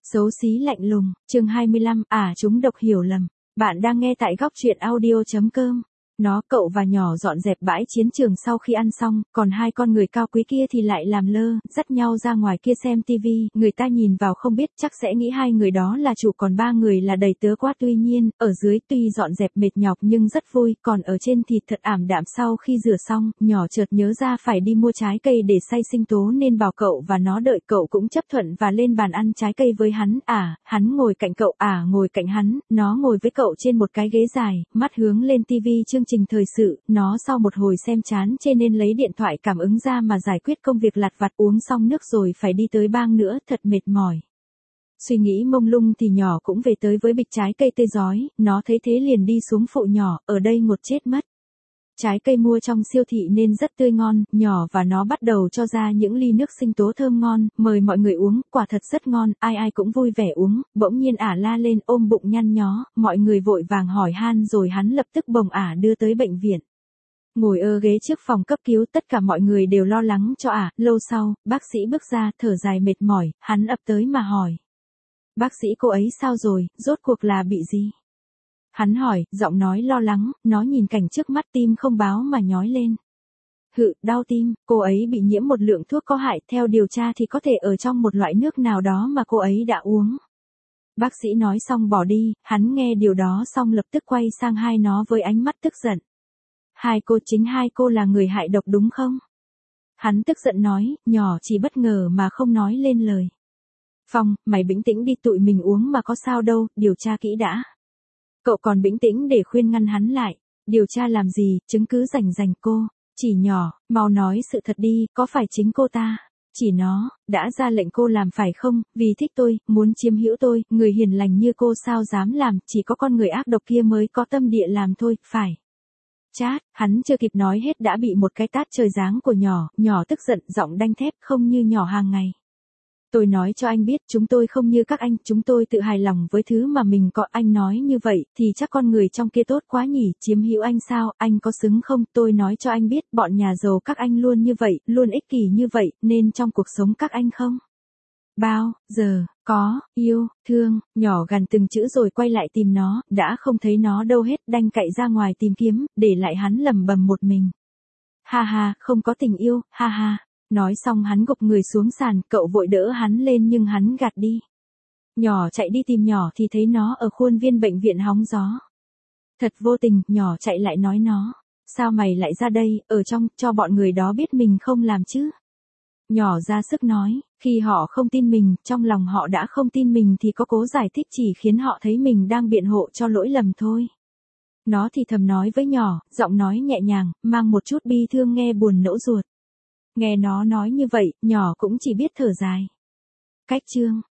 Xấu xí lạnh lùng, chương 25, chúng độc hiểu lầm. Bạn đang nghe tại góc truyện audio.com. Cậu và nhỏ dọn dẹp bãi chiến trường sau khi ăn xong, còn hai con người cao quý kia thì lại làm lơ, dắt nhau ra ngoài kia xem tivi. Người ta nhìn vào không biết chắc sẽ nghĩ hai người đó là chủ, còn ba người là đầy tớ quá. Tuy nhiên, ở dưới tuy dọn dẹp mệt nhọc nhưng rất vui, còn ở trên thì thật ảm đạm. Sau khi rửa xong, nhỏ chợt nhớ ra phải đi mua trái cây để xay sinh tố nên bảo cậu và nó đợi. Cậu cũng chấp thuận và lên bàn ăn trái cây với hắn. Hắn ngồi cạnh cậu, ngồi cạnh hắn, nó ngồi với cậu trên một cái ghế dài, mắt hướng lên tivi chương trình thời sự. Nó sau một hồi xem chán chê nên lấy điện thoại cảm ứng ra mà giải quyết công việc lặt vặt. Uống xong nước rồi phải đi tới bang nữa, thật mệt mỏi. Suy nghĩ mông lung thì nhỏ cũng về tới với bịch trái cây tươi rói. Nó thấy thế liền đi xuống phụ nhỏ, ở đây ngột chết mất. Trái cây mua trong siêu thị nên rất tươi ngon. Nhỏ và nó bắt đầu cho ra những ly nước sinh tố thơm ngon, mời mọi người uống, quả thật rất ngon, ai cũng vui vẻ uống. Bỗng nhiên la lên ôm bụng nhăn nhó, mọi người vội vàng hỏi han rồi hắn lập tức bồng đưa tới bệnh viện. Ngồi ghế trước phòng cấp cứu, tất cả mọi người đều lo lắng cho Lâu sau, bác sĩ bước ra, thở dài mệt mỏi, hắn ập tới mà hỏi. Bác sĩ, cô ấy sao rồi, rốt cuộc là bị gì? Hắn hỏi, giọng nói lo lắng. Nó nhìn cảnh trước mắt, tim không báo mà nhói lên. Đau tim, cô ấy bị nhiễm một lượng thuốc có hại, theo điều tra thì có thể ở trong một loại nước nào đó mà cô ấy đã uống. Bác sĩ nói xong bỏ đi. Hắn nghe điều đó xong lập tức quay sang hai nó với ánh mắt tức giận. Chính hai cô là người hại độc đúng không? Hắn tức giận nói, nhỏ chỉ bất ngờ mà không nói lên lời. Phong, mày bình tĩnh đi, tụi mình uống mà có sao đâu, điều tra kỹ đã. Cậu còn bình tĩnh để khuyên ngăn hắn lại. Điều tra làm gì, chứng cứ rành cô. Chỉ nhỏ, mau nói sự thật đi, có phải chính cô ta? Chỉ nó, đã ra lệnh cô làm phải không, vì thích tôi, muốn chiếm hữu tôi, người hiền lành như cô sao dám làm, chỉ có con người ác độc kia mới có tâm địa làm thôi, phải. Chát, hắn chưa kịp nói hết đã bị một cái tát trời giáng của nhỏ tức giận, giọng đanh thép, không như nhỏ hàng ngày. Tôi nói cho anh biết, chúng tôi không như các anh, chúng tôi tự hài lòng với thứ mà mình có. Anh nói như vậy, thì chắc con người trong kia tốt quá nhỉ, chiếm hữu anh sao, anh có xứng không? Tôi nói cho anh biết, bọn nhà giàu các anh luôn như vậy, luôn ích kỷ như vậy, nên trong cuộc sống các anh không bao giờ có yêu thương. Nhỏ gằn từng chữ rồi quay lại tìm nó, đã không thấy nó đâu hết, đành cậy ra ngoài tìm kiếm, để lại hắn lẩm bẩm một mình. Không có tình yêu, Nói xong hắn gục người xuống sàn, cậu vội đỡ hắn lên nhưng hắn gạt đi. Nhỏ chạy đi tìm nhỏ thì thấy nó ở khuôn viên bệnh viện hóng gió. Thật vô tình, nhỏ chạy lại nói nó. Sao mày lại ra đây, ở trong, cho bọn người đó biết mình không làm chứ? Nhỏ ra sức nói, khi họ không tin mình, trong lòng họ đã không tin mình thì có cố giải thích chỉ khiến họ thấy mình đang biện hộ cho lỗi lầm thôi. Nó thì thầm nói với nhỏ, giọng nói nhẹ nhàng, mang một chút bi thương nghe buồn nẫu ruột. Nghe nó nói như vậy, nhỏ cũng chỉ biết thở dài. Cách chương